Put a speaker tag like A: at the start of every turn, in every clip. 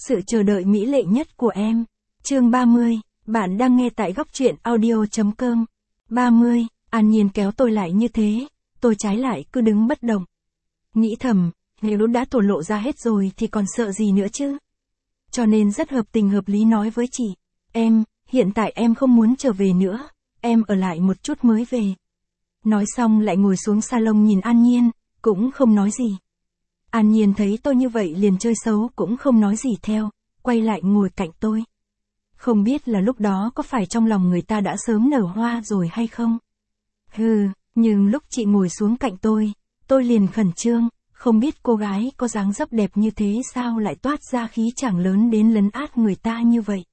A: Sự chờ đợi mỹ lệ nhất của em. Chương 30, bạn đang nghe tại góc truyện audio.com. 30, An Nhiên kéo tôi lại như thế, tôi trái lại cứ đứng bất động. Nghĩ thầm, nếu đã thổ lộ ra hết rồi thì còn sợ gì nữa chứ. Cho nên rất hợp tình hợp lý nói với chị, hiện tại em không muốn trở về nữa, em ở lại một chút mới về. Nói xong lại ngồi xuống salon nhìn An Nhiên, cũng không nói gì. An Nhiên thấy tôi như vậy liền chơi xấu cũng không nói gì theo, quay lại ngồi cạnh tôi. Không biết là lúc đó có phải trong lòng người ta đã sớm nở hoa rồi hay không? Nhưng lúc chị ngồi xuống cạnh tôi liền khẩn trương, không biết cô gái có dáng dấp đẹp như thế sao lại toát ra khí chàng lớn đến lấn át người ta như vậy.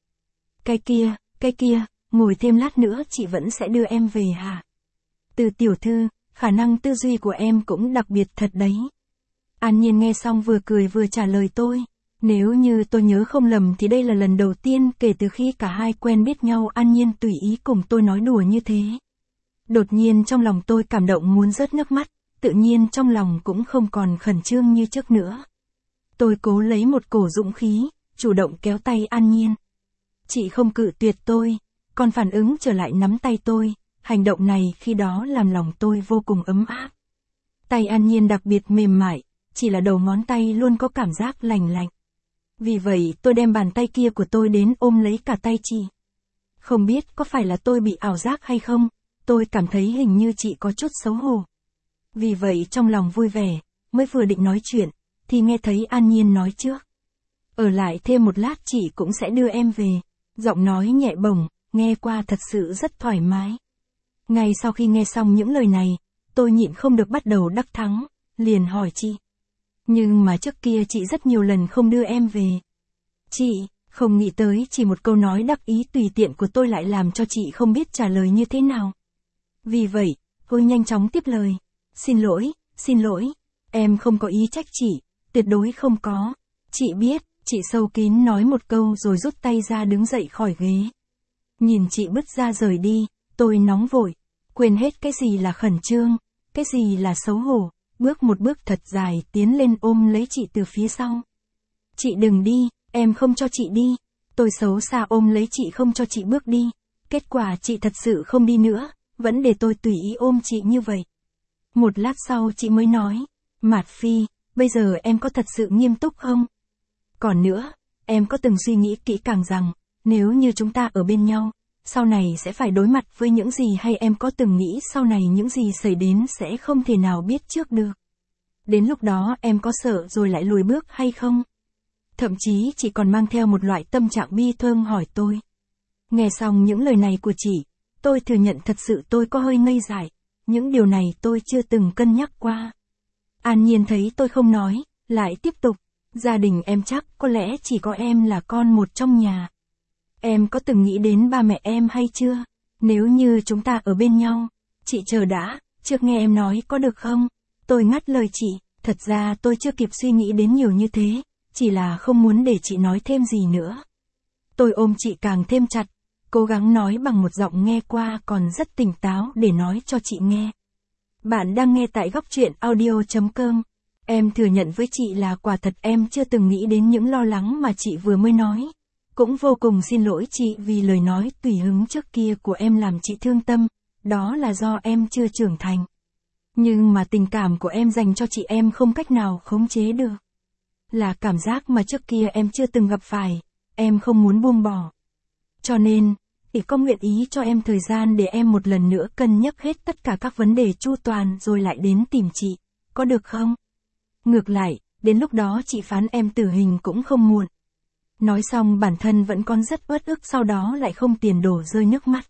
A: Cái kia, ngồi thêm lát nữa chị vẫn sẽ đưa em về hả? Từ tiểu thư, khả năng tư duy của em cũng đặc biệt thật đấy. An Nhiên nghe xong vừa cười vừa trả lời tôi. Nếu như tôi nhớ không lầm thì đây là lần đầu tiên kể từ khi cả hai quen biết nhau An Nhiên tùy ý cùng tôi nói đùa như thế. Đột nhiên trong lòng tôi cảm động muốn rớt nước mắt, tự nhiên trong lòng cũng không còn khẩn trương như trước nữa. Tôi cố lấy một cổ dũng khí, chủ động kéo tay An Nhiên. Chị không cự tuyệt tôi, còn phản ứng trở lại nắm tay tôi, hành động này khi đó làm lòng tôi vô cùng ấm áp. Tay An Nhiên đặc biệt mềm mại, chỉ là đầu ngón tay luôn có cảm giác lành lạnh. Vì vậy tôi đem bàn tay kia của tôi đến ôm lấy cả tay chị. Không biết có phải là tôi bị ảo giác hay không, tôi cảm thấy hình như chị có chút xấu hổ. Vì vậy trong lòng vui vẻ, mới vừa định nói chuyện, thì nghe thấy An Nhiên nói trước. Ở lại thêm một lát chị cũng sẽ đưa em về. Giọng nói nhẹ bổng, nghe qua thật sự rất thoải mái. Ngay sau khi nghe xong những lời này, tôi nhịn không được bắt đầu đắc thắng, liền hỏi chị. Nhưng mà trước kia chị rất nhiều lần không đưa em về. Chị, không nghĩ tới chỉ một câu nói đắc ý tùy tiện của tôi lại làm cho chị không biết trả lời như thế nào. Vì vậy, tôi nhanh chóng tiếp lời. Xin lỗi, em không có ý trách chị, tuyệt đối không có. Chị biết, chị sâu kín nói một câu rồi rút tay ra đứng dậy khỏi ghế. Nhìn chị bứt ra rời đi, tôi nóng vội, quên hết cái gì là khẩn trương, cái gì là xấu hổ, bước một bước thật dài tiến lên ôm lấy chị từ phía sau. Chị đừng đi, em không cho chị đi. Tôi xấu xa ôm lấy chị không cho chị bước đi. Kết quả chị thật sự không đi nữa, vẫn để tôi tùy ý ôm chị như vậy. Một lát sau chị mới nói, Mạt Phi, bây giờ em có thật sự nghiêm túc không? Còn nữa, em có từng suy nghĩ kỹ càng rằng, nếu như chúng ta ở bên nhau, sau này sẽ phải đối mặt với những gì hay em có từng nghĩ sau này những gì xảy đến sẽ không thể nào biết trước được. Đến lúc đó em có sợ rồi lại lùi bước hay không? Thậm chí chị còn mang theo một loại tâm trạng bi thương hỏi tôi. Nghe xong những lời này của chị, tôi thừa nhận thật sự tôi có hơi ngây dại, những điều này tôi chưa từng cân nhắc qua. An Nhiên thấy tôi không nói, lại tiếp tục, gia đình em chắc có lẽ chỉ có em là con một trong nhà. Em có từng nghĩ đến ba mẹ em hay chưa? Nếu như chúng ta ở bên nhau, chị chờ đã, trước nghe em nói có được không? Tôi ngắt lời chị, thật ra tôi chưa kịp suy nghĩ đến nhiều như thế, chỉ là không muốn để chị nói thêm gì nữa. Tôi ôm chị càng thêm chặt, cố gắng nói bằng một giọng nghe qua còn rất tỉnh táo để nói cho chị nghe. Bạn đang nghe tại góc truyện audio.com. Em thừa nhận với chị là quả thật em chưa từng nghĩ đến những lo lắng mà chị vừa mới nói. Cũng vô cùng xin lỗi chị vì lời nói tùy hứng trước kia của em làm chị thương tâm, đó là do em chưa trưởng thành. Nhưng mà tình cảm của em dành cho chị em không cách nào khống chế được. Là cảm giác mà trước kia em chưa từng gặp phải, em không muốn buông bỏ. Cho nên, chị có nguyện ý cho em thời gian để em một lần nữa cân nhắc hết tất cả các vấn đề chu toàn rồi lại đến tìm chị, có được không? Ngược lại, đến lúc đó chị phán em tử hình cũng không muộn. Nói xong bản thân vẫn còn rất uất ức sau đó lại không tiền đổ rơi nước mắt.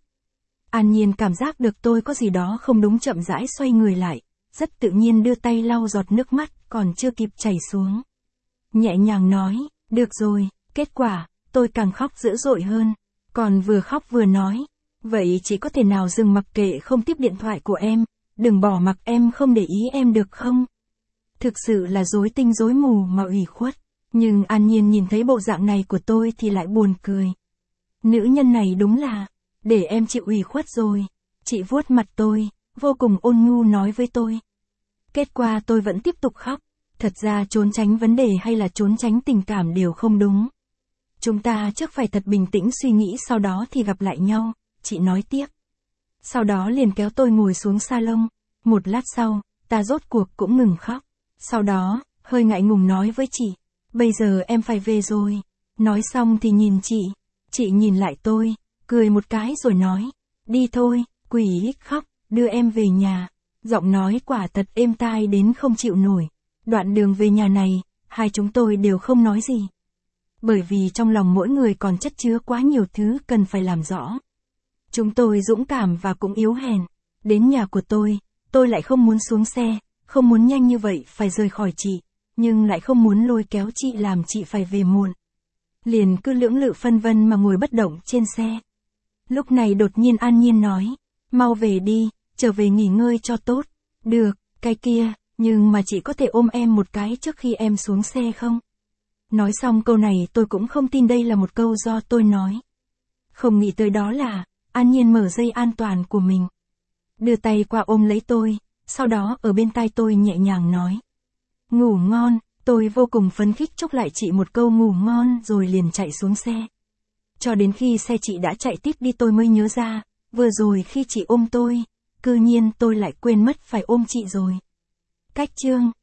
A: An Nhiên cảm giác được tôi có gì đó không đúng chậm rãi xoay người lại, rất tự nhiên đưa tay lau giọt nước mắt còn chưa kịp chảy xuống. Nhẹ nhàng nói, được rồi, kết quả, tôi càng khóc dữ dội hơn, còn vừa khóc vừa nói, vậy chị có thể nào dừng mặc kệ không tiếp điện thoại của em, đừng bỏ mặc em không để ý em được không? Thực sự là rối tinh rối mù mà ủy khuất. Nhưng An Nhiên nhìn thấy bộ dạng này của tôi thì lại buồn cười. Nữ nhân này đúng là, để em chịu ủy khuất rồi. Chị vuốt mặt tôi, vô cùng ôn nhu nói với tôi. Kết quả tôi vẫn tiếp tục khóc. Thật ra trốn tránh vấn đề hay là trốn tránh tình cảm đều không đúng. Chúng ta trước phải thật bình tĩnh suy nghĩ sau đó thì gặp lại nhau, chị nói tiếp. Sau đó liền kéo tôi ngồi xuống salon. Một lát sau, ta rốt cuộc cũng ngừng khóc. Sau đó, hơi ngại ngùng nói với chị. Bây giờ em phải về rồi. Nói xong thì nhìn chị nhìn lại tôi, cười một cái rồi nói. Đi thôi, quỷ khóc, đưa em về nhà. Giọng nói quả thật êm tai đến không chịu nổi. Đoạn đường về nhà này, hai chúng tôi đều không nói gì. Bởi vì trong lòng mỗi người còn chất chứa quá nhiều thứ cần phải làm rõ. Chúng tôi dũng cảm và cũng yếu hèn. Đến nhà của tôi lại không muốn xuống xe, không muốn nhanh như vậy phải rời khỏi chị, nhưng lại không muốn lôi kéo chị làm chị phải về muộn. Liền cứ lưỡng lự phân vân mà ngồi bất động trên xe. Lúc này đột nhiên An Nhiên nói, mau về đi, trở về nghỉ ngơi cho tốt. Được, cái kia, nhưng mà chị có thể ôm em một cái trước khi em xuống xe không? Nói xong câu này tôi cũng không tin đây là một câu do tôi nói. Không nghĩ tới đó là, An Nhiên mở dây an toàn của mình. Đưa tay qua ôm lấy tôi, sau đó ở bên tai tôi nhẹ nhàng nói. Ngủ ngon, tôi vô cùng phấn khích chúc lại chị một câu ngủ ngon rồi liền chạy xuống xe. Cho đến khi xe chị đã chạy tiếp đi tôi mới nhớ ra, vừa rồi khi chị ôm tôi, cư nhiên tôi lại quên mất phải ôm chị rồi. Cách chương